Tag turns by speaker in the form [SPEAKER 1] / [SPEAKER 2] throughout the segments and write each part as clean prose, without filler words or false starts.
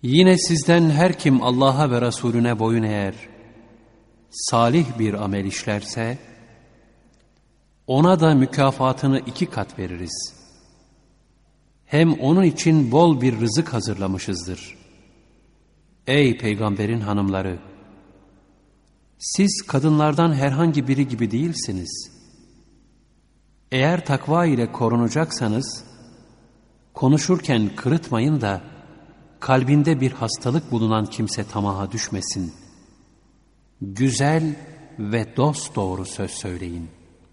[SPEAKER 1] Yine sizden her kim Allah'a ve Resulüne boyun eğer, salih bir amel işlerse, ona da mükafatını 2 kat veririz. Hem onun için bol bir rızık hazırlamışızdır. Ey Peygamberin hanımları! Siz kadınlardan herhangi biri gibi değilsiniz. Eğer takva ile korunacaksanız, konuşurken kırıtmayın da, kalbinde bir hastalık bulunan kimse tamaha düşmesin. Güzel ve dosdoğru söz söyleyin.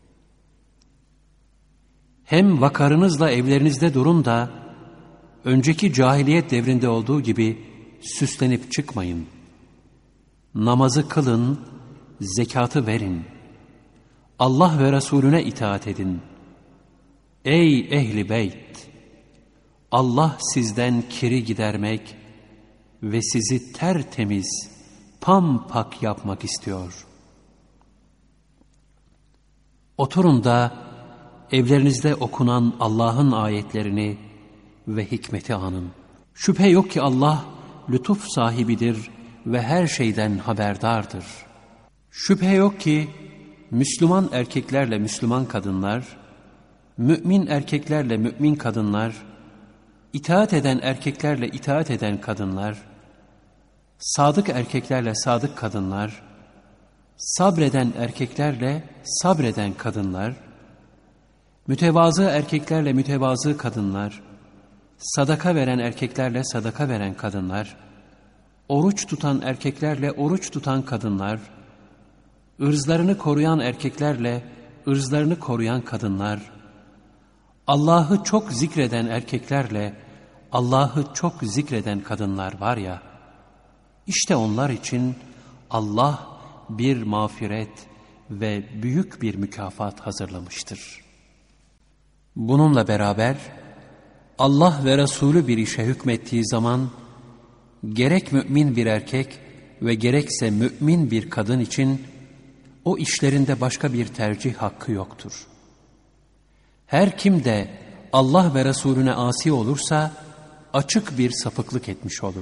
[SPEAKER 1] Hem vakarınızla evlerinizde durun da, önceki cahiliyet devrinde olduğu gibi süslenip çıkmayın. Namazı kılın, zekatı verin. Allah ve Resulüne itaat edin. Ey ehli beyt! Allah sizden kiri gidermek ve sizi tertemiz, pampak yapmak istiyor. Oturun da evlerinizde okunan Allah'ın ayetlerini ve hikmeti anın. Şüphe yok ki Allah lütuf sahibidir ve her şeyden haberdardır. Şüphe yok ki Müslüman erkeklerle Müslüman kadınlar, mümin erkeklerle mümin kadınlar, itaat eden erkeklerle itaat eden kadınlar, sadık erkeklerle sadık kadınlar, sabreden erkeklerle sabreden kadınlar, mütevazı erkeklerle mütevazı kadınlar, sadaka veren erkeklerle sadaka veren kadınlar, oruç tutan erkeklerle oruç tutan kadınlar, ırzlarını koruyan erkeklerle ırzlarını koruyan kadınlar, Allah'ı çok zikreden erkeklerle Allah'ı çok zikreden kadınlar var ya, işte onlar için Allah bir mağfiret ve büyük bir mükafat hazırlamıştır. Bununla beraber Allah ve Resulü bir işe hükmettiği zaman gerek mümin bir erkek ve gerekse mümin bir kadın için o işlerinde başka bir tercih hakkı yoktur. Her kim de Allah ve Resulüne asi olursa açık bir sapıklık etmiş olur.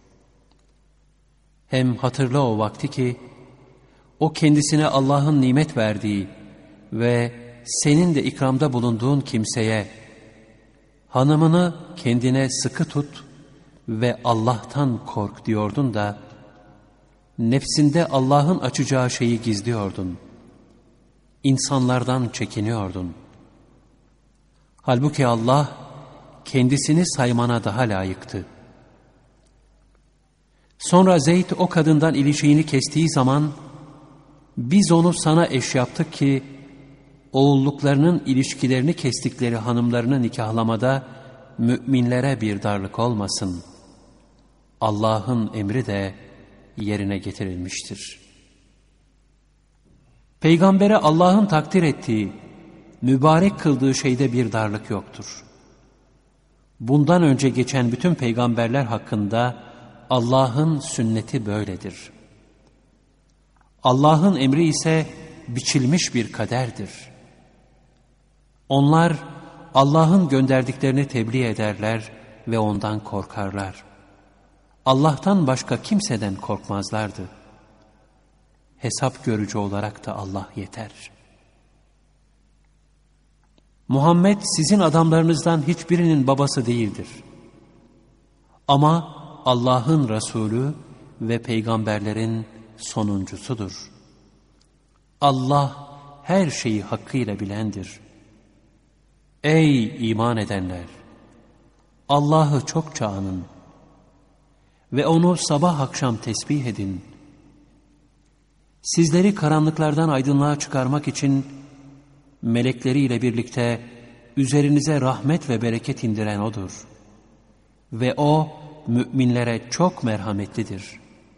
[SPEAKER 1] Hem hatırla o vakti ki o kendisine Allah'ın nimet verdiği ve senin de ikramda bulunduğun kimseye hanımını kendine sıkı tut ve Allah'tan kork diyordun da nefsinde Allah'ın açacağı şeyi gizliyordun. İnsanlardan çekiniyordun. Halbuki Allah kendisini saymana daha layıktı. Sonra Zeyd o kadından ilişiğini kestiği zaman biz onu sana eş yaptık ki oğulluklarının ilişkilerini kestikleri hanımlarını nikahlamada müminlere bir darlık olmasın. Allah'ın emri de yerine getirilmiştir. Peygambere Allah'ın takdir ettiği, mübarek kıldığı şeyde bir darlık yoktur. Bundan önce geçen bütün peygamberler hakkında Allah'ın sünneti böyledir. Allah'ın emri ise biçilmiş bir kaderdir. Onlar Allah'ın gönderdiklerini tebliğ ederler ve ondan korkarlar. Allah'tan başka kimseden korkmazlardı. Hesap görücü olarak da Allah yeter. Muhammed sizin adamlarınızdan hiçbirinin babası değildir. Ama Allah'ın Resulü ve peygamberlerin sonuncusudur. Allah her şeyi hakkıyla bilendir. Ey iman edenler! Allah'ı çokça anın ve onu sabah akşam tesbih edin. Sizleri karanlıklardan aydınlığa çıkarmak için melekleriyle birlikte üzerinize rahmet ve bereket indiren O'dur. Ve O müminlere çok merhametlidir.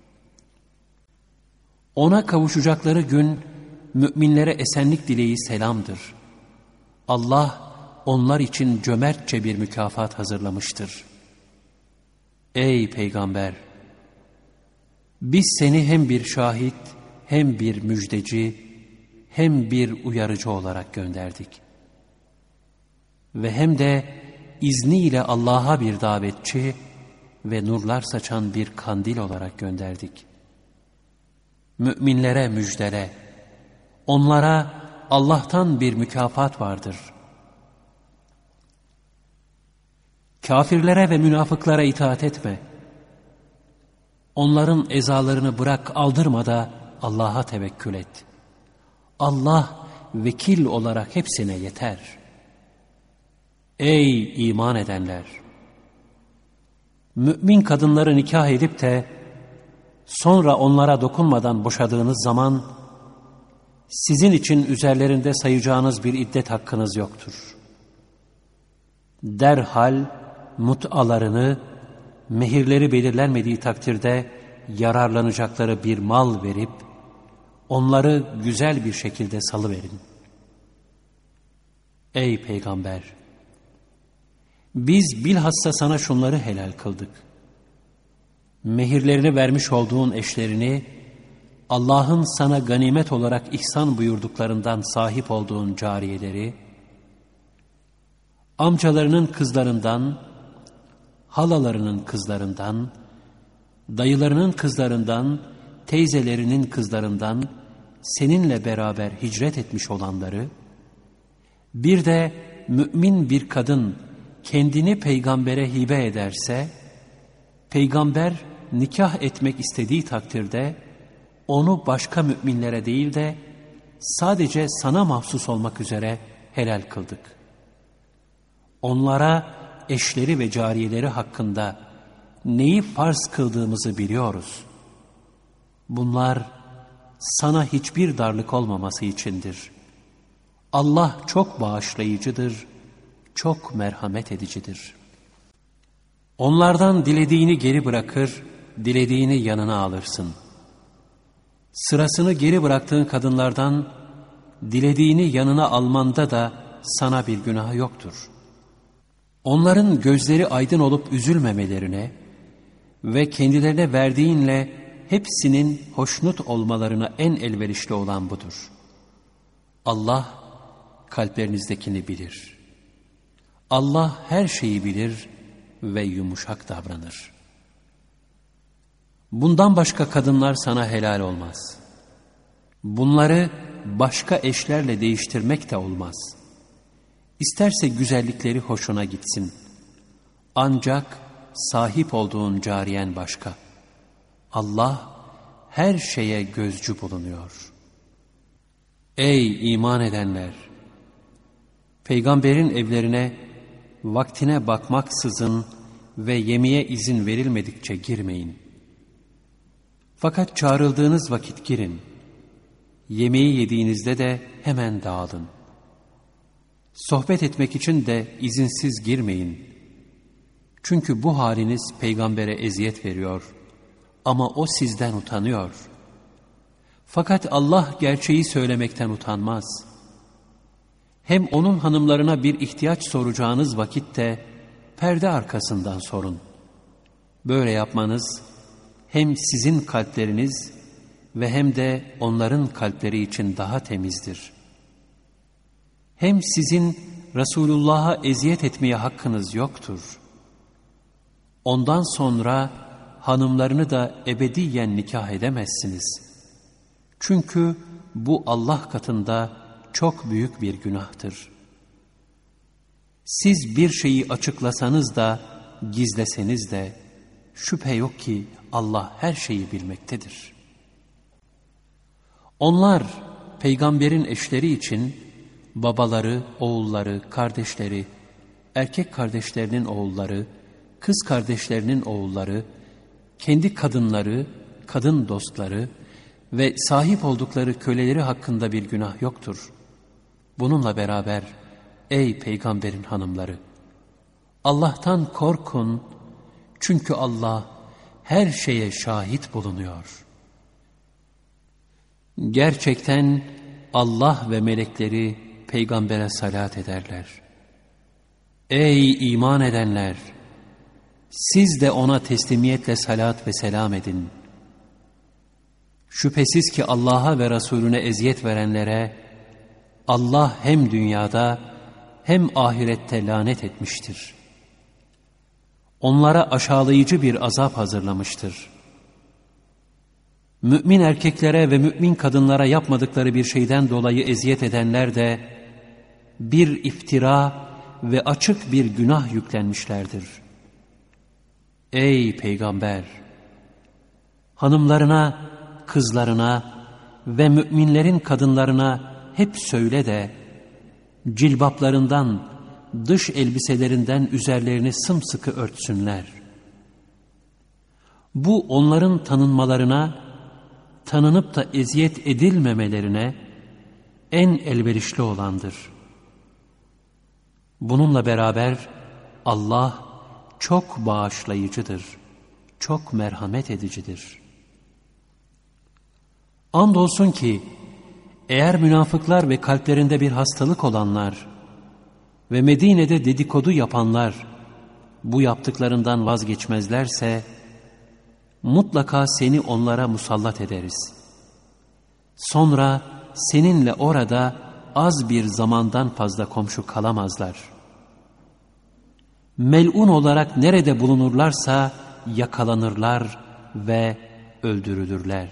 [SPEAKER 1] Ona kavuşacakları gün müminlere esenlik dileği selamdır. Allah onlar için cömertçe bir mükafat hazırlamıştır. Ey Peygamber! Biz seni hem bir şahit, hem bir müjdeci, hem bir uyarıcı olarak gönderdik. Ve hem de izniyle Allah'a bir davetçi ve nurlar saçan bir kandil olarak gönderdik. Müminlere müjdele, onlara Allah'tan bir mükafat vardır. Kafirlere ve münafıklara itaat etme. Onların ezalarını bırak, aldırma da Allah'a tevekkül et. Allah vekil olarak hepsine yeter. Ey iman edenler! Mümin kadınları nikah edip de sonra onlara dokunmadan boşadığınız zaman sizin için üzerlerinde sayacağınız bir iddet hakkınız yoktur. Derhal mut'alarını, mehirleri belirlenmediği takdirde yararlanacakları bir mal verip onları güzel bir şekilde salıverin. Ey Peygamber! Biz bilhassa sana şunları helal kıldık. Mehirlerini vermiş olduğun eşlerini, Allah'ın sana ganimet olarak ihsan buyurduklarından sahip olduğun cariyeleri, amcalarının kızlarından, halalarının kızlarından, dayılarının kızlarından, teyzelerinin kızlarından seninle beraber hicret etmiş olanları, bir de mümin bir kadın kendini peygambere hibe ederse, peygamber nikah etmek istediği takdirde onu başka müminlere değil de sadece sana mahsus olmak üzere helal kıldık. Onlara eşleri ve cariyeleri hakkında neyi farz kıldığımızı biliyoruz. Bunlar sana hiçbir darlık olmaması içindir. Allah çok bağışlayıcıdır, çok merhamet edicidir. Onlardan dilediğini geri bırakır, dilediğini yanına alırsın. Sırasını geri bıraktığın kadınlardan dilediğini yanına almanda da sana bir günah yoktur. Onların gözleri aydın olup üzülmemelerine ve kendilerine verdiğinle hepsinin hoşnut olmalarına en elverişli olan budur. Allah kalplerinizdekini bilir. Allah her şeyi bilir ve yumuşak davranır. Bundan başka kadınlar sana helal olmaz. Bunları başka eşlerle değiştirmek de olmaz. İsterse güzellikleri hoşuna gitsin. Ancak sahip olduğun cariyen başka. Allah her şeye gözcü bulunuyor. Ey iman edenler! Peygamberin evlerine vaktine bakmaksızın ve yemeğe izin verilmedikçe girmeyin. Fakat çağrıldığınız vakit girin. Yemeği yediğinizde de hemen dağılın. Sohbet etmek için de izinsiz girmeyin. Çünkü bu haliniz peygambere eziyet veriyor ama o sizden utanıyor. Fakat Allah gerçeği söylemekten utanmaz. Hem onun hanımlarına bir ihtiyaç soracağınız vakitte perde arkasından sorun. Böyle yapmanız hem sizin kalpleriniz ve hem de onların kalpleri için daha temizdir. Hem sizin Resulullah'a eziyet etmeye hakkınız yoktur. Ondan sonra hanımlarını da ebediyen nikah edemezsiniz. Çünkü bu Allah katında çok büyük bir günahtır. Siz bir şeyi açıklasanız da gizleseniz de şüphe yok ki Allah her şeyi bilmektedir. Onlar peygamberin eşleri için babaları, oğulları, kardeşleri, erkek kardeşlerinin oğulları, kız kardeşlerinin oğulları, kendi kadınları, kadın dostları ve sahip oldukları köleleri hakkında bir günah yoktur. Bununla beraber ey peygamberin hanımları! Allah'tan korkun çünkü Allah her şeye şahit bulunuyor. Gerçekten Allah ve melekleri peygambere salat ederler. Ey iman edenler! Siz de ona teslimiyetle salat ve selam edin. Şüphesiz ki Allah'a ve Resulüne eziyet verenlere Allah hem dünyada hem ahirette lanet etmiştir. onlara aşağılayıcı bir azap hazırlamıştır. Mümin erkeklere ve mümin kadınlara yapmadıkları bir şeyden dolayı eziyet edenler de bir iftira ve açık bir günah yüklenmişlerdir. Ey Peygamber! Hanımlarına, kızlarına ve müminlerin kadınlarına hep söyle de, cilbaplarından, dış elbiselerinden üzerlerini sımsıkı örtsünler. Bu onların tanınmalarına, tanınıp da eziyet edilmemelerine en elverişli olandır. Bununla beraber Allah çok bağışlayıcıdır, çok merhamet edicidir. Andolsun ki eğer münafıklar ve kalplerinde bir hastalık olanlar ve Medine'de dedikodu yapanlar bu yaptıklarından vazgeçmezlerse mutlaka seni onlara musallat ederiz. Sonra seninle orada az bir zamandan fazla komşu kalamazlar. Mel'un olarak nerede bulunurlarsa yakalanırlar ve öldürülürler.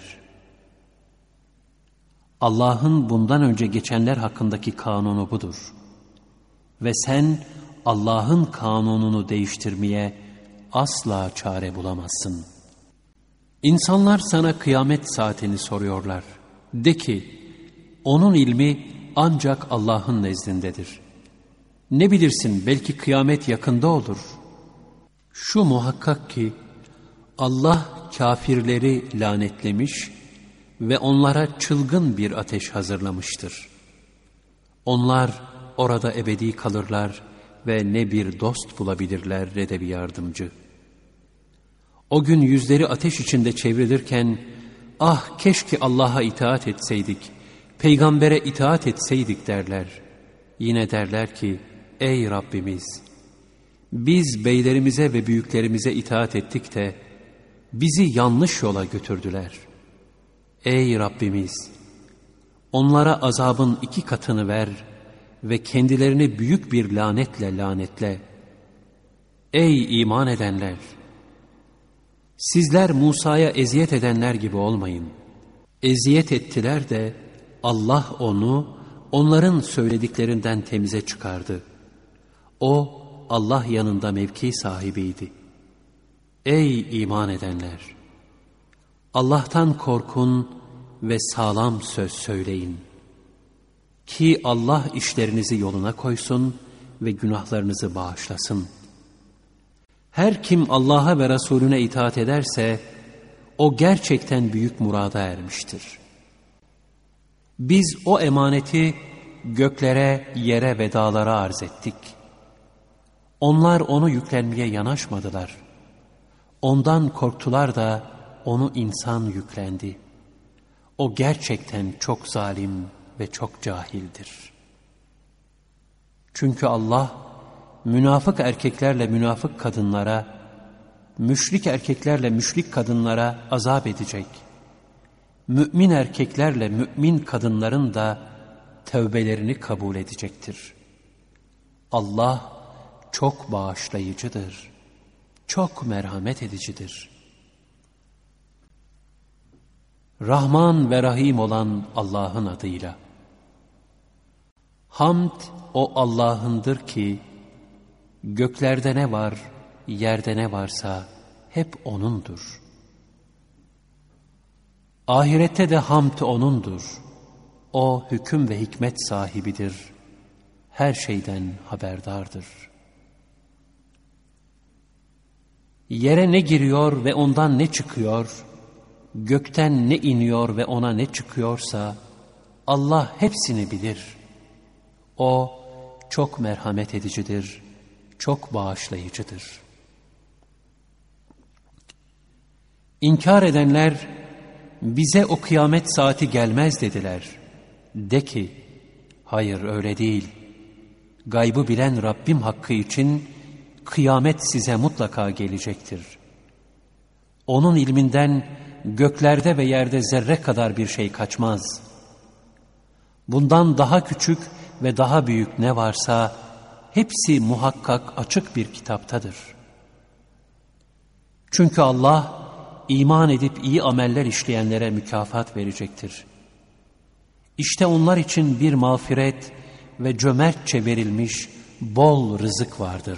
[SPEAKER 1] Allah'ın bundan önce geçenler hakkındaki kanunu budur. Ve sen Allah'ın kanununu değiştirmeye asla çare bulamazsın. İnsanlar sana kıyamet saatini soruyorlar. De ki, onun ilmi ancak Allah'ın nezdindedir. Ne bilirsin, belki kıyamet yakında olur. Şu muhakkak ki Allah kafirleri lanetlemiş ve onlara çılgın bir ateş hazırlamıştır. Onlar orada ebedi kalırlar ve ne bir dost bulabilirler ne de bir yardımcı. O gün yüzleri ateş içinde çevrilirken, ah keşke Allah'a itaat etseydik, peygambere itaat etseydik derler. Yine derler ki, ey Rabbimiz, biz beylerimize ve büyüklerimize itaat ettik de bizi yanlış yola götürdüler. Ey Rabbimiz, onlara azabın 2 katını ver ve kendilerini büyük bir lanetle lanetle. Ey iman edenler! Sizler Musa'ya eziyet edenler gibi olmayın. Eziyet ettiler de Allah onu onların söylediklerinden temize çıkardı. O Allah yanında mevki sahibiydi. Ey iman edenler! Allah'tan korkun ve sağlam söz söyleyin. Ki Allah işlerinizi yoluna koysun ve günahlarınızı bağışlasın. Her kim Allah'a ve Resulüne itaat ederse, o gerçekten büyük murada ermiştir. Biz o emaneti göklere, yere ve dağlara arz ettik. Onlar onu yüklenmeye yanaşmadılar. Ondan korktular da onu insan yüklendi. O gerçekten çok zalim ve çok cahildir. Çünkü Allah, münafık erkeklerle münafık kadınlara, müşrik erkeklerle müşrik kadınlara azap edecek. Mümin erkeklerle mümin kadınların da tövbelerini kabul edecektir. Allah çok bağışlayıcıdır, çok merhamet edicidir. Rahman ve Rahim olan Allah'ın adıyla. Hamd o Allah'ındır ki, göklerde ne var, yerde ne varsa hep O'nundur. Ahirette de hamd O'nundur. O hüküm ve hikmet sahibidir. Her şeyden haberdardır. Yere ne giriyor ve ondan ne çıkıyor, gökten ne iniyor ve ona ne çıkıyorsa, Allah hepsini bilir. O çok merhamet edicidir, çok bağışlayıcıdır. İnkar edenler, bize o kıyamet saati gelmez dediler. De ki, hayır öyle değil. Gaybı bilen Rabbim hakkı için kıyamet size mutlaka gelecektir. Onun ilminden göklerde ve yerde zerre kadar bir şey kaçmaz. Bundan daha küçük ve daha büyük ne varsa hepsi muhakkak açık bir kitaptadır. Çünkü Allah iman edip iyi ameller işleyenlere mükafat verecektir. İşte onlar için bir mağfiret ve cömertçe verilmiş bol rızık vardır.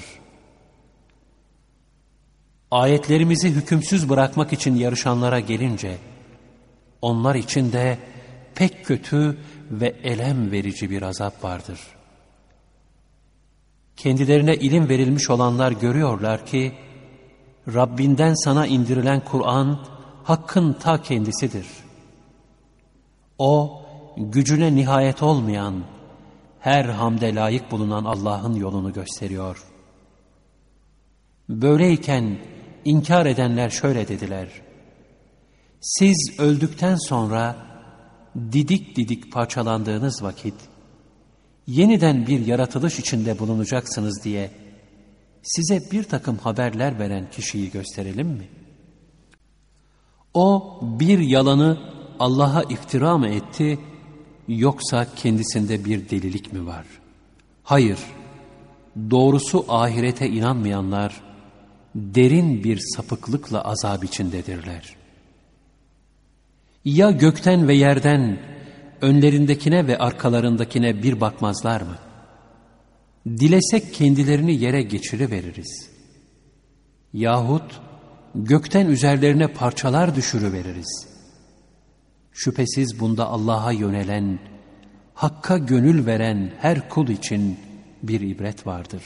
[SPEAKER 1] Ayetlerimizi hükümsüz bırakmak için yarışanlara gelince, onlar için de pek kötü ve elem verici bir azap vardır. Kendilerine ilim verilmiş olanlar görüyorlar ki, Rabbinden sana indirilen Kur'an, Hakk'ın ta kendisidir. O, gücüne nihayet olmayan, her hamde layık bulunan Allah'ın yolunu gösteriyor. Böyleyken inkar edenler şöyle dediler: siz öldükten sonra didik didik parçalandığınız vakit yeniden bir yaratılış içinde bulunacaksınız diye size bir takım haberler veren kişiyi gösterelim mi? O bir yalanı Allah'a iftira mı etti, yoksa kendisinde bir delilik mi var? Hayır, doğrusu ahirete inanmayanlar derin bir sapıklıkla azap içindedirler. Ya gökten ve yerden önlerindekine ve arkalarındakine bir bakmazlar mı? Dilesek kendilerini yere geçiriveririz. Yahut gökten üzerlerine parçalar düşürüveririz. Şüphesiz bunda Allah'a yönelen, Hakk'a gönül veren her kul için bir ibret vardır.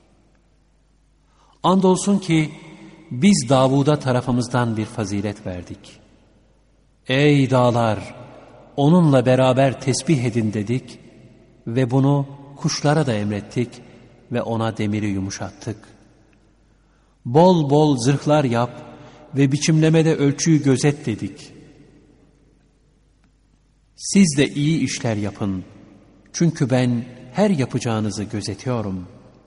[SPEAKER 1] Andolsun ki biz Davud'a tarafımızdan bir fazilet verdik. Ey dağlar, onunla beraber tesbih edin dedik ve bunu kuşlara da emrettik ve ona demiri yumuşattık. Bol bol zırhlar yap ve biçimlemede ölçüyü gözet dedik. Siz de iyi işler yapın, çünkü ben her yapacağınızı gözetiyorum.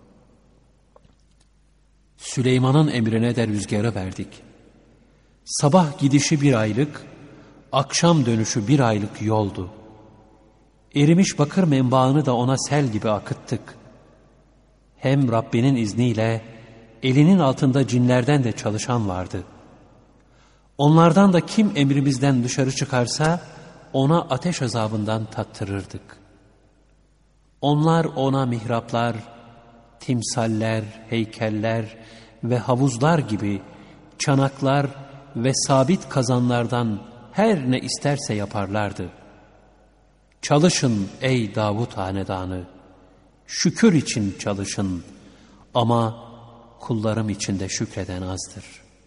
[SPEAKER 1] Süleyman'ın emrine de rüzgarı verdik. Sabah gidişi 1 aylık, akşam dönüşü 1 aylık yoldu. Erimiş bakır menbaını da ona sel gibi akıttık. Hem Rabbinin izniyle elinin altında cinlerden de çalışan vardı. Onlardan da kim emrimizden dışarı çıkarsa ona ateş azabından tattırırdık. Onlar ona mihraplar, timsaller, heykeller ve havuzlar gibi çanaklar ve sabit kazanlardan her ne isterse yaparlardı. Çalışın ey Davud hanedanı, şükür için çalışın ama kullarım içinde şükreden azdır.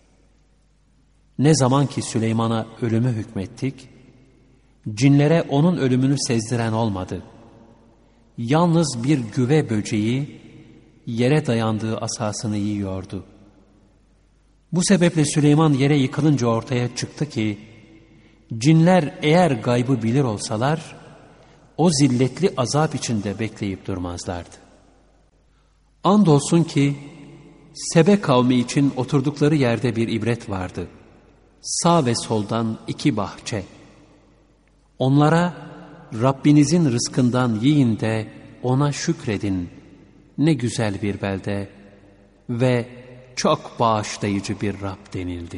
[SPEAKER 1] Ne zaman ki Süleyman'a ölümü hükmettik, cinlere onun ölümünü sezdiren olmadı. Yalnız bir güve böceği yere dayandığı asasını yiyordu. Bu sebeple Süleyman yere yıkılınca ortaya çıktı ki, cinler eğer gaybı bilir olsalar, o zilletli azap içinde bekleyip durmazlardı. Andolsun ki, Sebe kavmi için oturdukları yerde bir ibret vardı. Sağ ve soldan 2 bahçe. Onlara, Rabbinizin rızkından yiyin de ona şükredin. Ne güzel bir belde ve çok bağışlayıcı bir Rab denildi.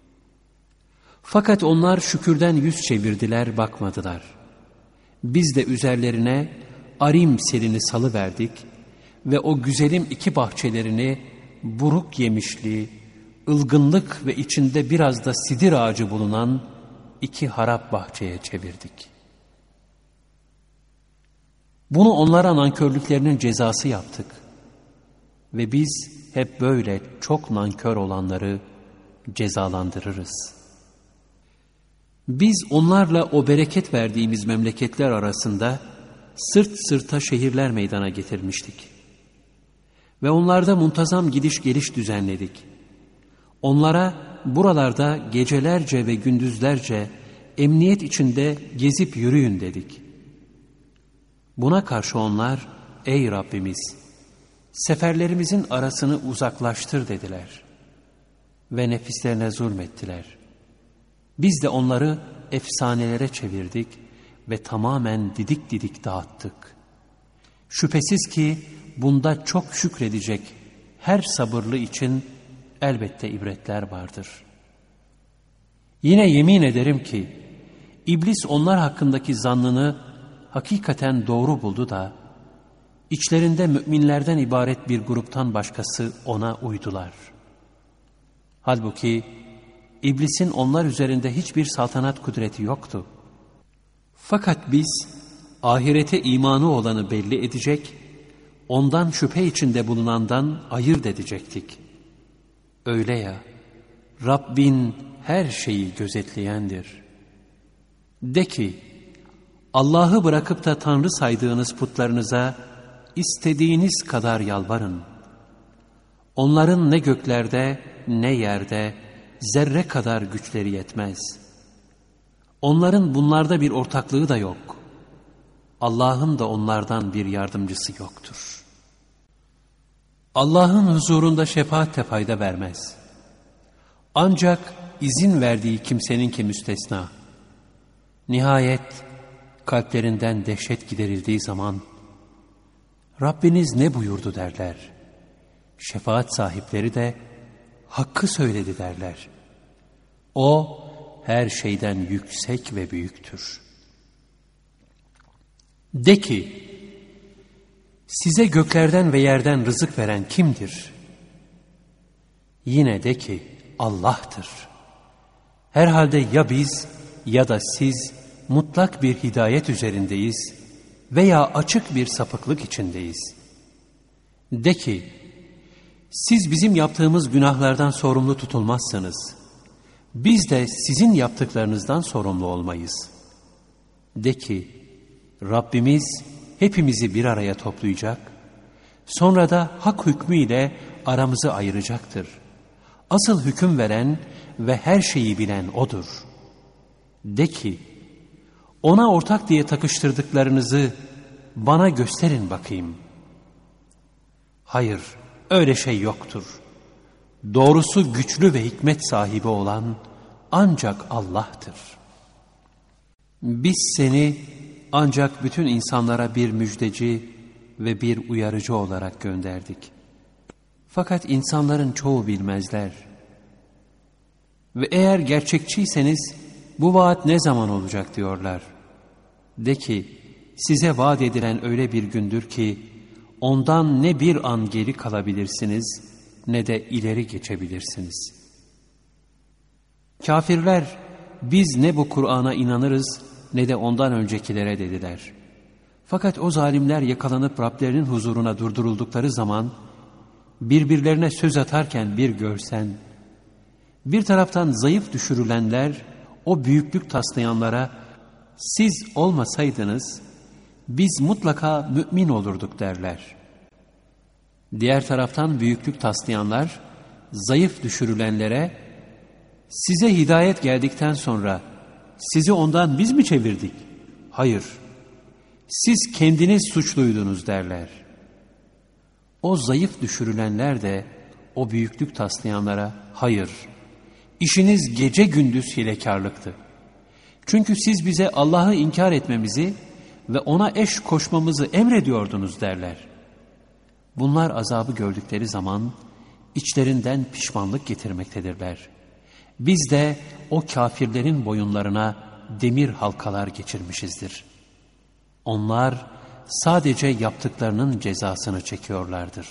[SPEAKER 1] Fakat onlar şükürden yüz çevirdiler, bakmadılar. Biz de üzerlerine arim selini salıverdik ve o güzelim 2 bahçelerini buruk yemişli, ılgınlık ve içinde biraz da sidir ağacı bulunan 2 harap bahçeye çevirdik. Bunu onlara nankörlüklerinin cezası yaptık. Ve biz hep böyle çok nankör olanları cezalandırırız. Biz onlarla o bereket verdiğimiz memleketler arasında sırt sırta şehirler meydana getirmiştik. Ve onlarda muntazam gidiş geliş düzenledik. Onlara buralarda gecelerce ve gündüzlerce emniyet içinde gezip yürüyün dedik. Buna karşı onlar, ey Rabbimiz, seferlerimizin arasını uzaklaştır dediler. Ve nefislerine zulmettiler. Biz de onları efsanelere çevirdik ve tamamen didik didik dağıttık. Şüphesiz ki bunda çok şükredecek her sabırlı için elbette ibretler vardır. Yine yemin ederim ki, İblis onlar hakkındaki zannını hakikaten doğru buldu da, içlerinde müminlerden ibaret bir gruptan başkası ona uydular. Halbuki İblisin onlar üzerinde hiçbir saltanat kudreti yoktu. Fakat biz ahirete imanı olanı belli edecek, ondan şüphe içinde bulunandan ayırt edecektik. Öyle ya, Rabbin her şeyi gözetleyendir. De ki, Allah'ı bırakıp da Tanrı saydığınız putlarınıza istediğiniz kadar yalvarın. Onların ne göklerde ne yerde zerre kadar güçleri yetmez. Onların bunlarda bir ortaklığı da yok. Allah'ın da onlardan bir yardımcısı yoktur. Allah'ın huzurunda şefaat de fayda vermez. Ancak izin verdiği kimseninki müstesna. Nihayet kalplerinden dehşet giderildiği zaman Rabbiniz ne buyurdu derler. Şefaat sahipleri de hakkı söyledi derler. O her şeyden yüksek ve büyüktür. De ki, size göklerden ve yerden rızık veren kimdir? Yine de ki, Allah'tır. Herhalde ya biz ya da siz mutlak bir hidayet üzerindeyiz veya açık bir sapıklık içindeyiz. De ki, siz bizim yaptığımız günahlardan sorumlu tutulmazsınız. Biz de sizin yaptıklarınızdan sorumlu olmayız. De ki, Rabbimiz hepimizi bir araya toplayacak, sonra da hak hükmüyle aramızı ayıracaktır. Asıl hüküm veren ve her şeyi bilen O'dur. De ki, ona ortak diye takıştırdıklarınızı bana gösterin bakayım. Hayır, öyle şey yoktur. Doğrusu güçlü ve hikmet sahibi olan ancak Allah'tır. Biz seni ancak bütün insanlara bir müjdeci ve bir uyarıcı olarak gönderdik. Fakat insanların çoğu bilmezler. Ve eğer gerçekçiyseniz bu vaat ne zaman olacak diyorlar. De ki, size vaat edilen öyle bir gündür ki ondan ne bir an geri kalabilirsiniz ne de ileri geçebilirsiniz. Kafirler, biz ne bu Kur'an'a inanırız ne de ondan öncekilere dediler. Fakat o zalimler yakalanıp Rablerinin huzuruna durduruldukları zaman birbirlerine söz atarken bir görsen, bir taraftan zayıf düşürülenler o büyüklük taslayanlara siz olmasaydınız biz mutlaka mümin olurduk derler. Diğer taraftan büyüklük taslayanlar zayıf düşürülenlere size hidayet geldikten sonra sizi ondan biz mi çevirdik? Hayır, siz kendiniz suçluydunuz derler. O zayıf düşürülenler de o büyüklük taslayanlara hayır, işiniz gece gündüz hilekarlıktı. Çünkü siz bize Allah'ı inkar etmemizi ve ona eş koşmamızı emrediyordunuz derler. Bunlar azabı gördükleri zaman içlerinden pişmanlık getirmektedirler. Biz de o kafirlerin boyunlarına demir halkalar geçirmişizdir. Onlar sadece yaptıklarının cezasını çekiyorlardır.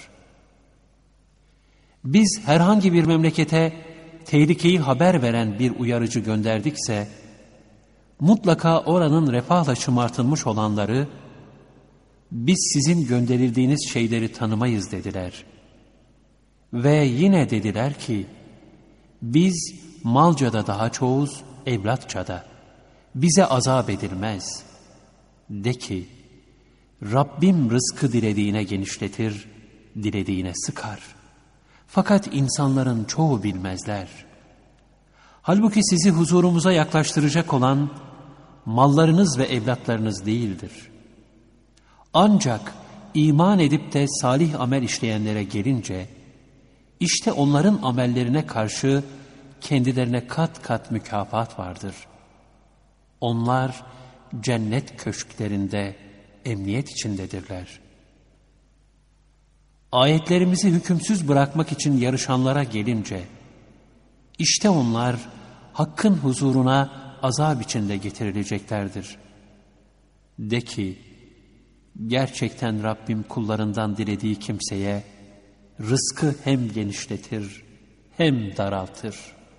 [SPEAKER 1] Biz herhangi bir memlekete tehlikeyi haber veren bir uyarıcı gönderdikse, mutlaka oranın refahla şımartılmış olanları, biz sizin gönderildiğiniz şeyleri tanımayız dediler. Ve yine dediler ki, biz malcada daha çoğuz, evlatçada. Bize azap edilmez. De ki, Rabbim rızkı dilediğine genişletir, dilediğine sıkar. Fakat insanların çoğu bilmezler. Halbuki sizi huzurumuza yaklaştıracak olan mallarınız ve evlatlarınız değildir. Ancak iman edip de salih amel işleyenlere gelince, işte onların amellerine karşı kendilerine kat kat mükafat vardır. Onlar cennet köşklerinde emniyet içindedirler. Ayetlerimizi hükümsüz bırakmak için yarışanlara gelince, işte onlar Hakk'ın huzuruna azap içinde getirileceklerdir. De ki, gerçekten Rabbim kullarından dilediği kimseye rızkı hem genişletir hem daraltır.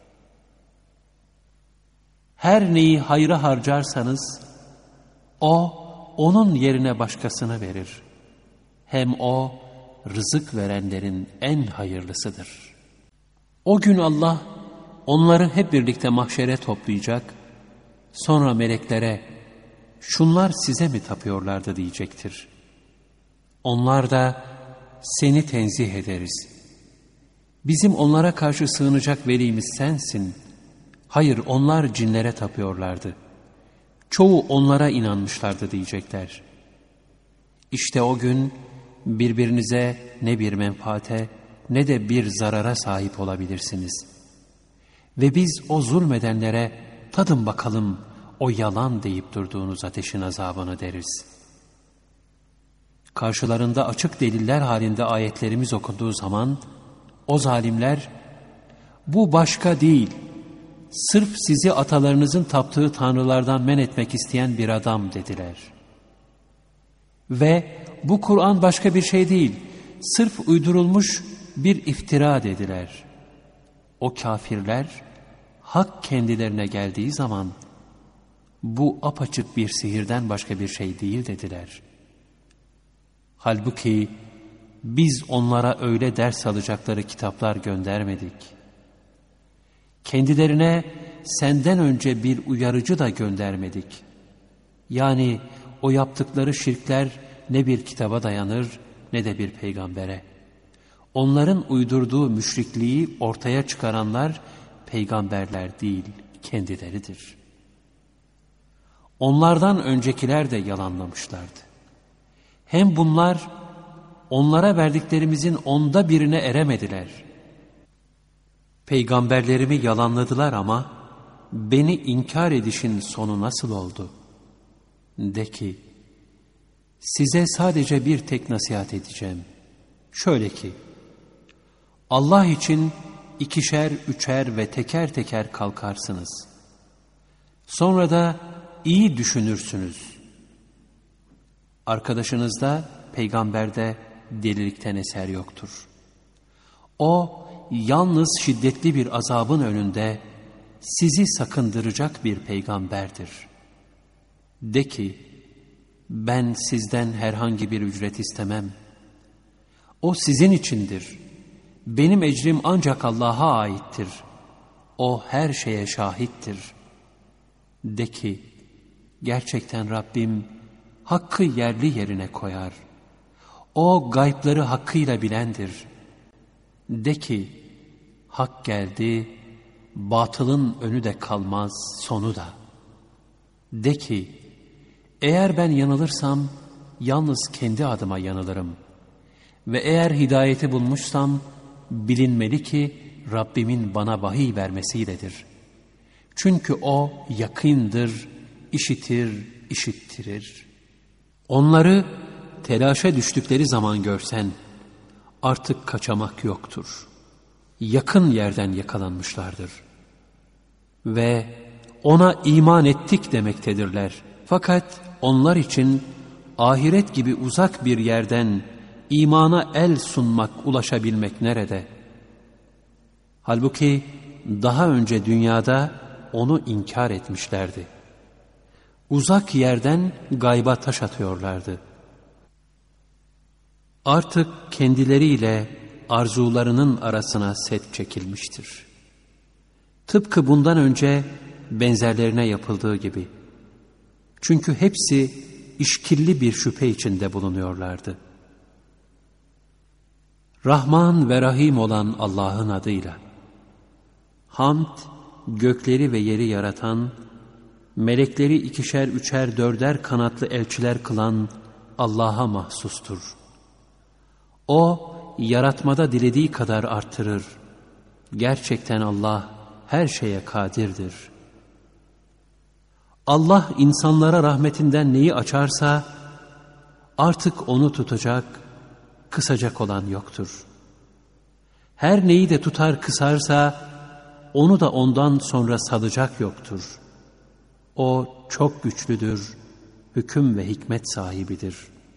[SPEAKER 1] Her neyi hayra harcarsanız, o onun yerine başkasını verir. Hem o rızık verenlerin en hayırlısıdır. O gün Allah onları hep birlikte mahşere toplayacak, sonra meleklere, şunlar size mi tapıyorlardı diyecektir. Onlar da, seni tenzih ederiz. Bizim onlara karşı sığınacak velimiz sensin. Hayır, onlar cinlere tapıyorlardı. Çoğu onlara inanmışlardı diyecekler. İşte o gün birbirinize ne bir menfaate ne de bir zarara sahip olabilirsiniz. Ve biz o zulmedenlere, tadın bakalım o yalan deyip durduğunuz ateşin azabını deriz. Karşılarında açık deliller halinde ayetlerimiz okunduğu zaman, o zalimler, bu başka değil, sırf sizi atalarınızın taptığı tanrılardan men etmek isteyen bir adam dediler. Ve bu Kur'an başka bir şey değil, sırf uydurulmuş bir iftira dediler. O kafirler, hak kendilerine geldiği zaman, bu apaçık bir sihirden başka bir şey değil dediler. Halbuki biz onlara öyle ders alacakları kitaplar göndermedik. Kendilerine senden önce bir uyarıcı da göndermedik. Yani o yaptıkları şirkler ne bir kitaba dayanır ne de bir peygambere. Onların uydurduğu müşrikliği ortaya çıkaranlar peygamberler değil, kendileridir. Onlardan öncekiler de yalanlamışlardı. Hem bunlar onlara verdiklerimizin 1/10'ine eremediler. Peygamberlerimi yalanladılar ama beni inkar edişin sonu nasıl oldu? De ki, size sadece bir tek nasihat edeceğim. Şöyle ki, Allah için 2'şer, 3'er ve teker teker kalkarsınız. Sonra da iyi düşünürsünüz. Arkadaşınızda, peygamberde delilikten eser yoktur. O, yalnız şiddetli bir azabın önünde sizi sakındıracak bir peygamberdir. De ki, ben sizden herhangi bir ücret istemem. O sizin içindir. Benim ecrim ancak Allah'a aittir. O her şeye şahittir. De ki, gerçekten Rabbim hakkı yerli yerine koyar. O gaybları hakkıyla bilendir. De ki, hak geldi, batılın önü de kalmaz, sonu da. De ki, eğer ben yanılırsam, yalnız kendi adıma yanılırım. Ve eğer hidayeti bulmuşsam, bilinmeli ki Rabbimin bana vahiy vermesiyledir. Çünkü O yakındır, işitir, işittirir. Onları telaşa düştükleri zaman görsen, artık kaçamak yoktur. Yakın yerden yakalanmışlardır. Ve ona iman ettik demektedirler. Fakat onlar için ahiret gibi uzak bir yerden imana el sunmak, ulaşabilmek nerede? Halbuki daha önce dünyada onu inkar etmişlerdi. Uzak yerden gayba taş atıyorlardı. Artık kendileriyle arzularının arasına set çekilmiştir. Tıpkı bundan önce benzerlerine yapıldığı gibi. Çünkü hepsi işkilli bir şüphe içinde bulunuyorlardı. Rahman ve Rahim olan Allah'ın adıyla. Hamd, gökleri ve yeri yaratan, melekleri 2'şer, 3'er, 4'er kanatlı elçiler kılan Allah'a mahsustur. O, yaratmada dilediği kadar artırır. Gerçekten Allah her şeye kadirdir. Allah insanlara rahmetinden neyi açarsa, artık onu tutacak, kısacak olan yoktur. Her neyi de tutar kısarsa, onu da ondan sonra salacak yoktur. O çok güçlüdür, hüküm ve hikmet sahibidir.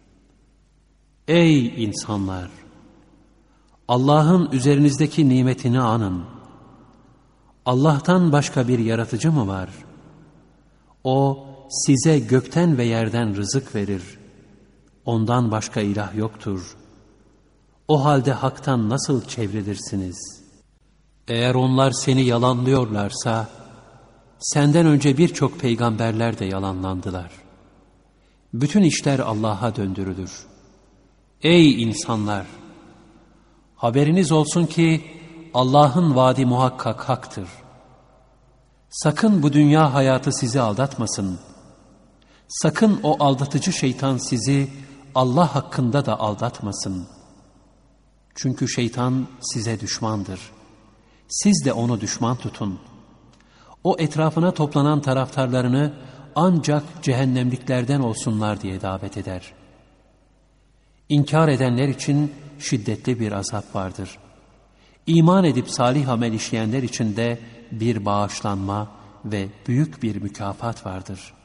[SPEAKER 1] Ey insanlar! Allah'ın üzerinizdeki nimetini anın. Allah'tan başka bir yaratıcı mı var? O size gökten ve yerden rızık verir. Ondan başka ilah yoktur. O halde haktan nasıl çevrilirsiniz? Eğer onlar seni yalanlıyorlarsa, senden önce birçok peygamberler de yalanlandılar. Bütün işler Allah'a döndürülür. Ey insanlar! Haberiniz olsun ki Allah'ın vaadi muhakkak haktır. Sakın bu dünya hayatı sizi aldatmasın. Sakın o aldatıcı şeytan sizi Allah hakkında da aldatmasın. Çünkü şeytan size düşmandır. Siz de onu düşman tutun. O etrafına toplanan taraftarlarını ancak cehennemliklerden olsunlar diye davet eder. İnkar edenler için şiddetli bir azap vardır. İman edip salih amel işleyenler için de bir bağışlanma ve büyük bir mükafat vardır.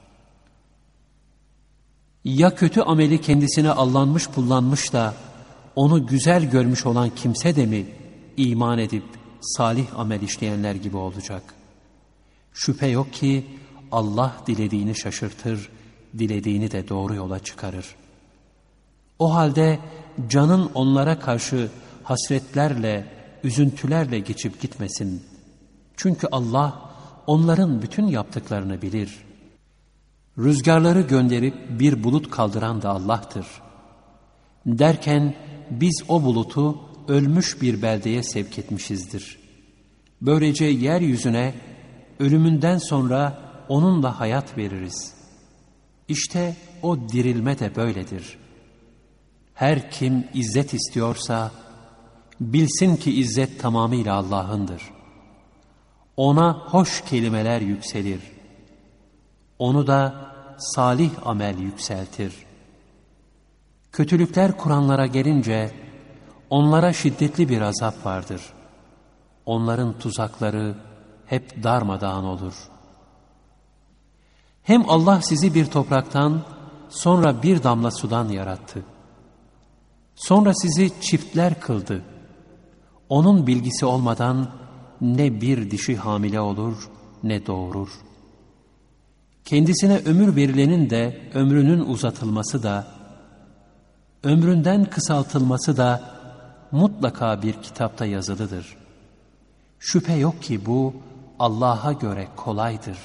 [SPEAKER 1] Ya kötü ameli kendisine allanmış pullanmış da onu güzel görmüş olan kimse de mi iman edip salih amel işleyenler gibi olacak? Şüphe yok ki Allah dilediğini şaşırtır, dilediğini de doğru yola çıkarır. O halde canın onlara karşı hasretlerle, üzüntülerle geçip gitmesin. Çünkü Allah onların bütün yaptıklarını bilir. Rüzgarları gönderip bir bulut kaldıran da Allah'tır. Derken biz o bulutu ölmüş bir beldeye sevk etmişizdir. Böylece yeryüzüne ölümünden sonra onunla hayat veririz. İşte o dirilme de böyledir. Her kim izzet istiyorsa bilsin ki izzet tamamıyla Allah'ındır. Ona hoş kelimeler yükselir. Onu da salih amel yükseltir. Kötülükler kuranlara gelince onlara şiddetli bir azap vardır. Onların tuzakları hep darmadağın olur. Hem Allah sizi bir topraktan, sonra bir damla sudan yarattı. Sonra sizi çiftler kıldı. Onun bilgisi olmadan ne bir dişi hamile olur ne doğurur. Kendisine ömür verilenin de ömrünün uzatılması da, ömründen kısaltılması da mutlaka bir kitapta yazılıdır. Şüphe yok ki bu Allah'a göre kolaydır.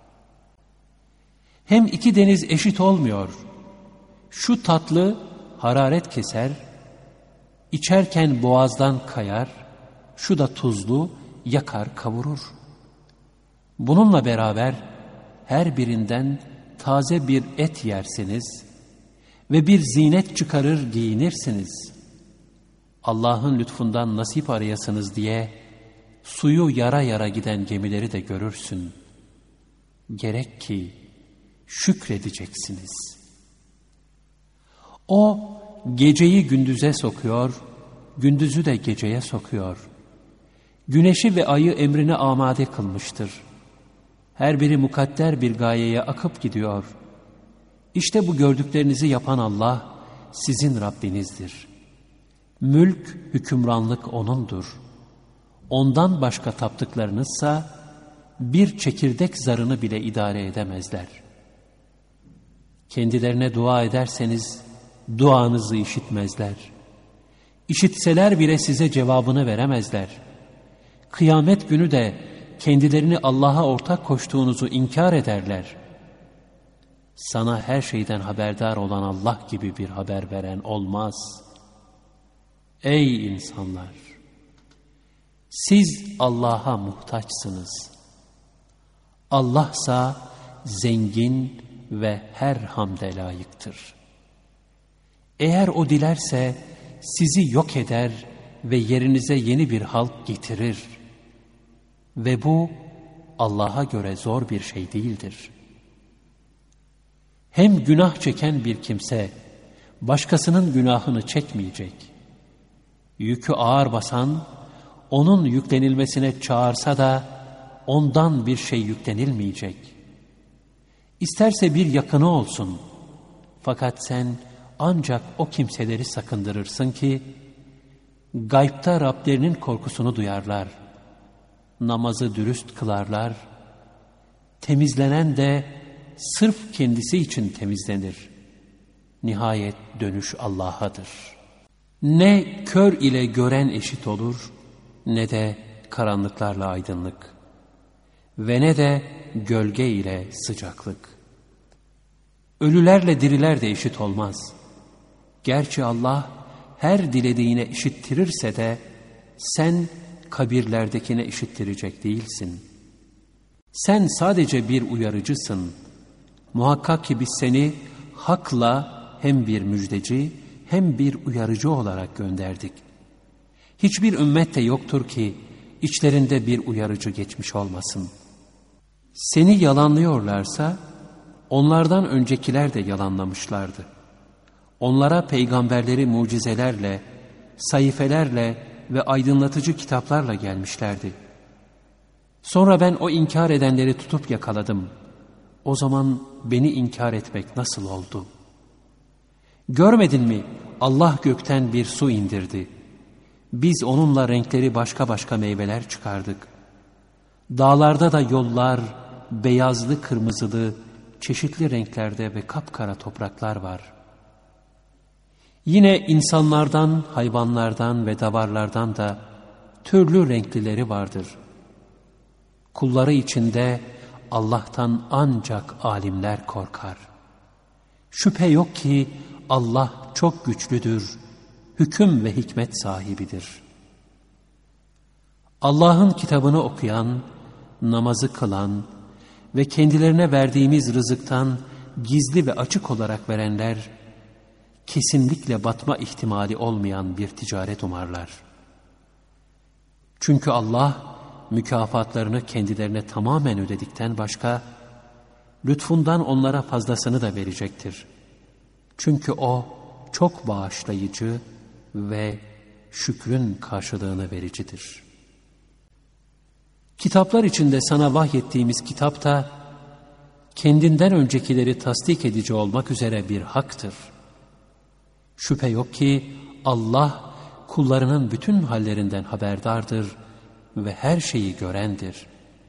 [SPEAKER 1] Hem iki deniz eşit olmuyor. Şu tatlı hararet keser, içerken boğazdan kayar, şu da tuzlu yakar kavurur. Bununla beraber her birinden taze bir et yersiniz ve bir zinet çıkarır giyinirsiniz. Allah'ın lütfundan nasip arayasınız diye suyu yara yara giden gemileri de görürsün. Gerek ki şükredeceksiniz. O geceyi gündüze sokuyor, gündüzü de geceye sokuyor. Güneşi ve ayı emrine amade kılmıştır. Her biri mukadder bir gayeye akıp gidiyor. İşte bu gördüklerinizi yapan Allah sizin Rabbinizdir. Mülk, hükümranlık O'nundur. Ondan başka taptıklarınızsa bir çekirdek zarını bile idare edemezler. Kendilerine dua ederseniz duanızı işitmezler. İşitseler bile size cevabını veremezler. Kıyamet günü de kendilerini Allah'a ortak koştuğunuzu inkar ederler. Sana her şeyden haberdar olan Allah gibi bir haber veren olmaz. Ey insanlar! Siz Allah'a muhtaçsınız. Allah'sa zengin ve her hamde layıktır. Eğer O dilerse sizi yok eder ve yerinize yeni bir halk getirir. Ve bu Allah'a göre zor bir şey değildir. Hem günah çeken bir kimse başkasının günahını çekmeyecek. Yükü ağır basan, onun yüklenilmesine çağırsa da ondan bir şey yüklenilmeyecek. İsterse bir yakını olsun. Fakat sen ancak o kimseleri sakındırırsın ki, gaybta Rablerinin korkusunu duyarlar. Namazı dürüst kılarlar. Temizlenen de sırf kendisi için temizlenir. Nihayet dönüş Allah'adır. Ne kör ile gören eşit olur, ne de karanlıklarla aydınlık. Ve ne de gölge ile sıcaklık. Ölülerle diriler de eşit olmaz. Gerçi Allah her dilediğine işittirirse de sen kabirlerdekine işittirecek değilsin. Sen sadece bir uyarıcısın. Muhakkak ki biz seni hakla hem bir müjdeci hem bir uyarıcı olarak gönderdik. Hiçbir ümmet de yoktur ki içlerinde bir uyarıcı geçmiş olmasın. Seni yalanlıyorlarsa onlardan öncekiler de yalanlamışlardı. Onlara peygamberleri mucizelerle, sayfelerle ve aydınlatıcı kitaplarla gelmişlerdi. Sonra ben o inkar edenleri tutup yakaladım. O zaman beni inkar etmek nasıl oldu? Görmedin mi? Allah gökten bir su indirdi. Biz onunla renkleri başka başka meyveler çıkardık. Dağlarda da yollar, beyazlı, kırmızılı, çeşitli renklerde ve kapkara topraklar var. Yine insanlardan, hayvanlardan ve davarlardan da türlü renklileri vardır. Kulları içinde Allah'tan ancak alimler korkar. Şüphe yok ki Allah çok güçlüdür, hüküm ve hikmet sahibidir. Allah'ın kitabını okuyan, namazı kılan ve kendilerine verdiğimiz rızıktan gizli ve açık olarak verenler, kesinlikle batma ihtimali olmayan bir ticaret umarlar. Çünkü Allah mükafatlarını kendilerine tamamen ödedikten başka, lütfundan onlara fazlasını da verecektir. Çünkü O çok bağışlayıcı ve şükrün karşılığını vericidir. Kitaplar içinde sana vahyettiğimiz kitap da kendinden öncekileri tasdik edici olmak üzere bir haktır. Şüphe yok ki Allah kullarının bütün hallerinden haberdardır ve her şeyi görendir.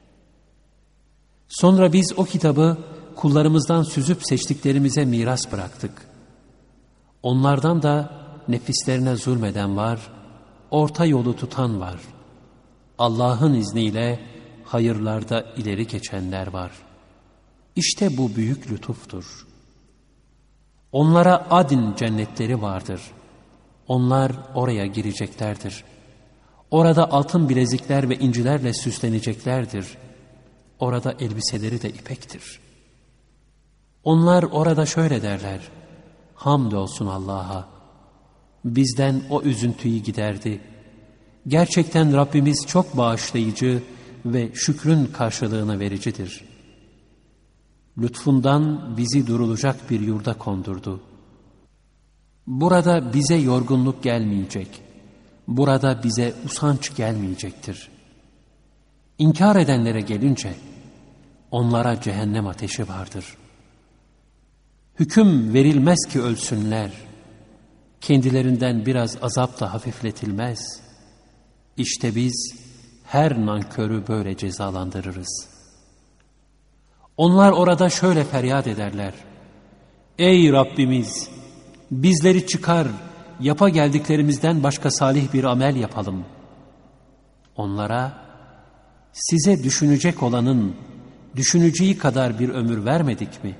[SPEAKER 1] Sonra biz o kitabı kullarımızdan süzüp seçtiklerimize miras bıraktık. Onlardan da nefislerine zulmeden var, orta yolu tutan var. Allah'ın izniyle hayırlarda ileri geçenler var. İşte bu büyük lütuftur. Onlara Adn cennetleri vardır. Onlar oraya gireceklerdir. Orada altın bilezikler ve incilerle süsleneceklerdir. Orada elbiseleri de ipektir. Onlar orada şöyle derler: Hamdolsun Allah'a. Bizden o üzüntüyü giderdi. Gerçekten Rabbimiz çok bağışlayıcı ve şükrün karşılığını vericidir. Lütfundan bizi durulacak bir yurda kondurdu. Burada bize yorgunluk gelmeyecek. Burada bize usanç gelmeyecektir. İnkar edenlere gelince onlara cehennem ateşi vardır. Hüküm verilmez ki ölsünler. Kendilerinden biraz azap da hafifletilmez. İşte biz her nankörü böyle cezalandırırız. Onlar orada şöyle feryat ederler: Ey Rabbimiz! Bizleri çıkar, yapa geldiklerimizden başka salih bir amel yapalım. Onlara, size düşünecek olanın düşüneceği kadar bir ömür vermedik mi?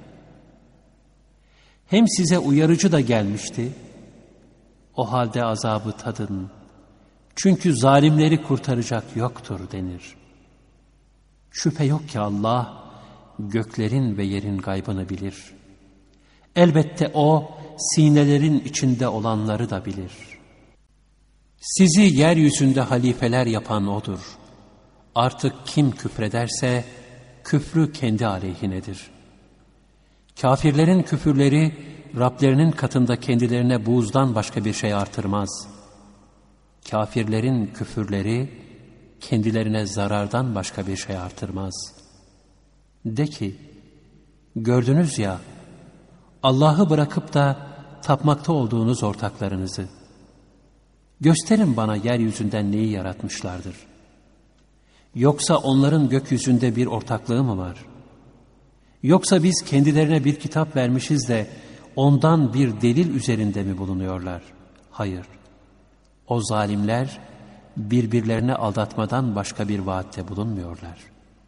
[SPEAKER 1] Hem size uyarıcı da gelmişti. O halde azabı tadın. Çünkü zalimleri kurtaracak yoktur denir. Şüphe yok ki Allah göklerin ve yerin gaybını bilir. Elbette O sinelerin içinde olanları da bilir. Sizi yeryüzünde halifeler yapan O'dur. Artık kim küfrederse küfrü kendi aleyhinedir. Kafirlerin küfürleri Rablerinin katında kendilerine buğzdan başka bir şey artırmaz. Kafirlerin küfürleri kendilerine zarardan başka bir şey artırmaz. De ki, gördünüz ya, Allah'ı bırakıp da tapmakta olduğunuz ortaklarınızı. Gösterin bana yeryüzünden neyi yaratmışlardır. Yoksa onların gökyüzünde bir ortaklığı mı var? Yoksa biz kendilerine bir kitap vermişiz de ondan bir delil üzerinde mi bulunuyorlar? Hayır. O zalimler birbirlerine aldatmadan başka bir vaatte bulunmuyorlar.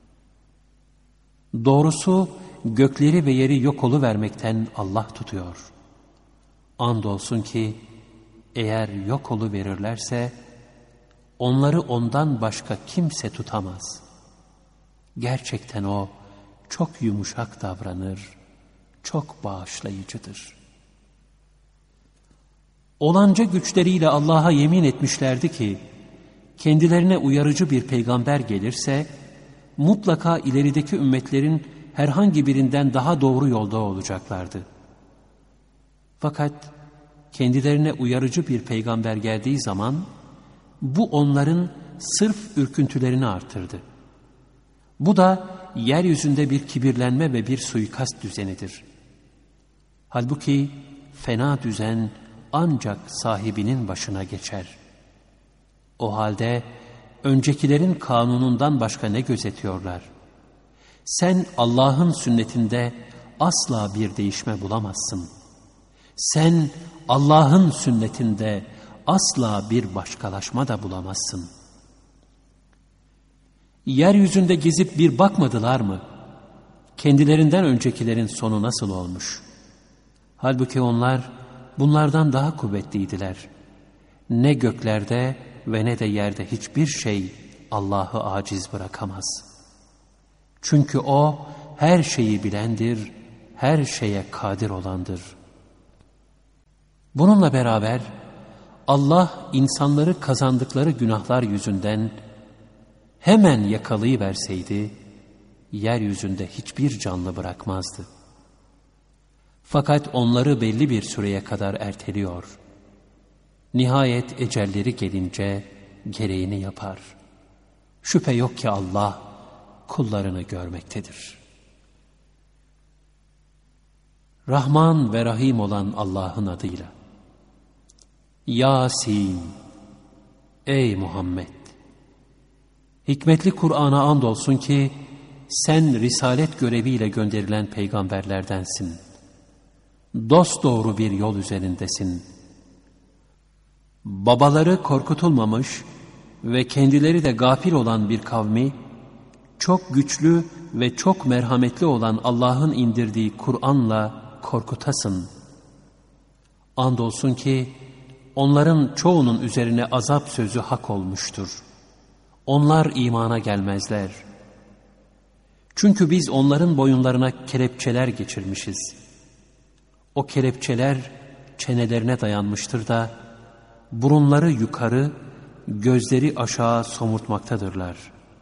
[SPEAKER 1] Doğrusu gökleri ve yeri yok oluvermekten Allah tutuyor. Andolsun ki eğer yok oluverirlerse onları ondan başka kimse tutamaz. Gerçekten o çok yumuşak davranır, çok bağışlayıcıdır. Olanca güçleriyle Allah'a yemin etmişlerdi ki, kendilerine uyarıcı bir peygamber gelirse, mutlaka ilerideki ümmetlerin herhangi birinden daha doğru yolda olacaklardı. Fakat kendilerine uyarıcı bir peygamber geldiği zaman, bu onların sırf ürküntülerini artırdı. Bu da yeryüzünde bir kibirlenme ve bir suikast düzenidir. Halbuki fena düzen ancak sahibinin başına geçer. O halde öncekilerin kanunundan başka ne gözetiyorlar? Sen Allah'ın sünnetinde asla bir değişme bulamazsın. Sen Allah'ın sünnetinde asla bir başkalaşma da bulamazsın. Yeryüzünde gezip bir bakmadılar mı? Kendilerinden öncekilerin sonu nasıl olmuş? Halbuki onlar bunlardan daha kuvvetliydiler. Ne göklerde ve ne de yerde hiçbir şey Allah'ı aciz bırakamaz. Çünkü O her şeyi bilendir, her şeye kadir olandır. Bununla beraber Allah insanları kazandıkları günahlar yüzünden hemen yakalayıverseydi, yeryüzünde hiçbir canlı bırakmazdı. Fakat onları belli bir süreye kadar erteliyor. Nihayet ecelleri gelince gereğini yapar. Şüphe yok ki Allah kullarını görmektedir. Rahman ve Rahim olan Allah'ın adıyla. Yasin. Ey Muhammed! Hikmetli Kur'an'a andolsun ki sen risalet göreviyle gönderilen peygamberlerdensin. Dosdoğru bir yol üzerindesin. Babaları korkutulmamış ve kendileri de gafil olan bir kavmi, çok güçlü ve çok merhametli olan Allah'ın indirdiği Kur'an'la korkutasın. Andolsun ki onların çoğunun üzerine azap sözü hak olmuştur. Onlar imana gelmezler. Çünkü biz onların boyunlarına kelepçeler geçirmişiz. O kelepçeler çenelerine dayanmıştır da burunları yukarı, gözleri aşağı somurtmaktadırlar.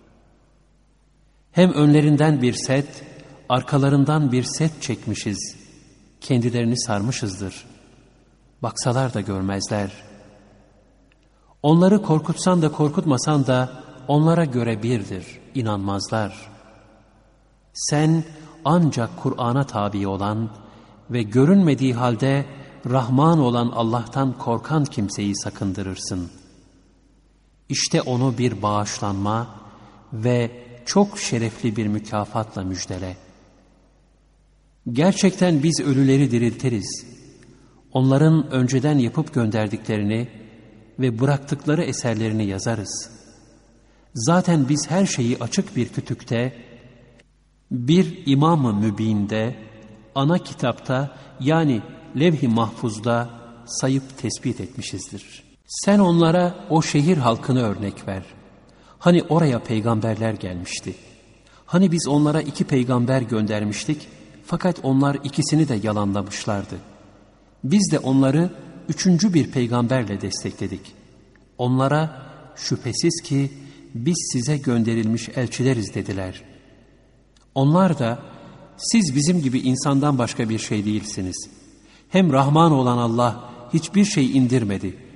[SPEAKER 1] Hem önlerinden bir set, arkalarından bir set çekmişiz, kendilerini sarmışızdır. Baksalar da görmezler. Onları korkutsan da korkutmasan da onlara göre birdir, inanmazlar. Sen ancak Kur'an'a tabi olan ve görünmediği halde Rahman olan Allah'tan korkan kimseyi sakındırırsın. İşte onu bir bağışlanma ve çok şerefli bir mükafatla müjdele. Gerçekten biz ölüleri diriltiriz. Onların önceden yapıp gönderdiklerini ve bıraktıkları eserlerini yazarız. Zaten biz her şeyi açık bir kütükte, bir İmam-ı Mübin'de, ana kitapta yani levh-i mahfuzda sayıp tespit etmişizdir. Sen onlara o şehir halkını örnek ver. Hani oraya peygamberler gelmişti. Hani biz onlara 2 peygamber göndermiştik fakat onlar ikisini de yalanlamışlardı. Biz de onları 3. bir peygamberle destekledik. Onlara şüphesiz ki biz size gönderilmiş elçileriz dediler. Onlar da siz bizim gibi insandan başka bir şey değilsiniz. Hem Rahman olan Allah hiçbir şey indirmedi.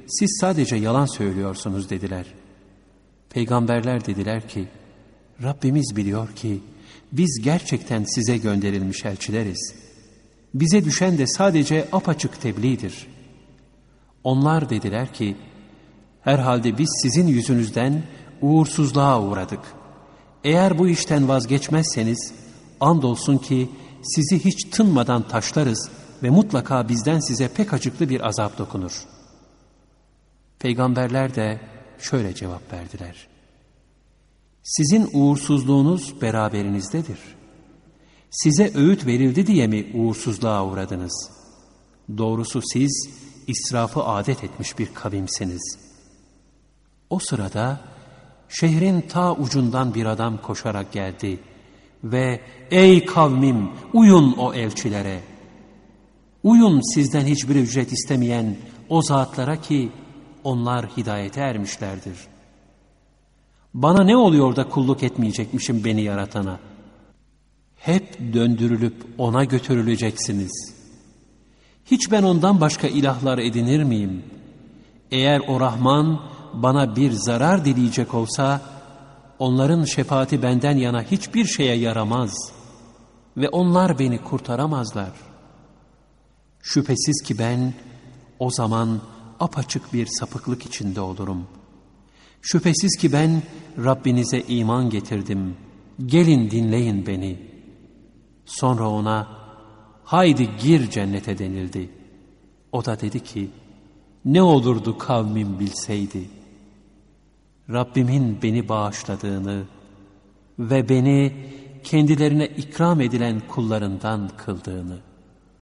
[SPEAKER 1] siz sadece yalan söylüyorsunuz dediler. Peygamberler dediler ki, Rabbimiz biliyor ki biz gerçekten size gönderilmiş elçileriz. Bize düşen de sadece apaçık tebliğdir. Onlar dediler ki, herhalde biz sizin yüzünüzden uğursuzluğa uğradık. Eğer bu işten vazgeçmezseniz, andolsun ki sizi hiç tınmadan taşlarız ve mutlaka bizden size pek acıklı bir azap dokunur. Peygamberler de şöyle cevap verdiler. Sizin uğursuzluğunuz beraberinizdedir. Size öğüt verildi diye mi uğursuzluğa uğradınız? Doğrusu siz israfı adet etmiş bir kavimsiniz. O sırada şehrin ta ucundan bir adam koşarak geldi ve ''Ey kavmim, uyun o elçilere! Uyun sizden hiçbir ücret istemeyen o zatlara ki onlar hidayete ermişlerdir. Bana ne oluyor da kulluk etmeyecekmişim beni yaratana? Hep döndürülüp ona götürüleceksiniz. Hiç ben ondan başka ilahlar edinir miyim? Eğer o Rahman bana bir zarar dileyecek olsa, onların şefaati benden yana hiçbir şeye yaramaz ve onlar beni kurtaramazlar. Şüphesiz ki ben o zaman apaçık bir sapıklık içinde olurum. Şüphesiz ki ben Rabbinize iman getirdim. Gelin dinleyin beni. Sonra ona haydi gir cennete denildi. O da dedi ki ne olurdu kavmim bilseydi. Rabbimin beni bağışladığını ve beni kendilerine ikram edilen kullarından kıldığını.